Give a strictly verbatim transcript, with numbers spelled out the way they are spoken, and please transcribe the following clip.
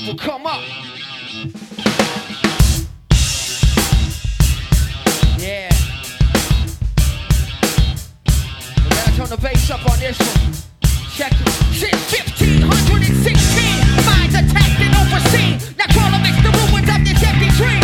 people come up. Yeah. We gotta turn the bass up on this one. Check it. Since fifteen sixteen, minds attacked and overseen. Now crawl amidst the ruins of this empty dream.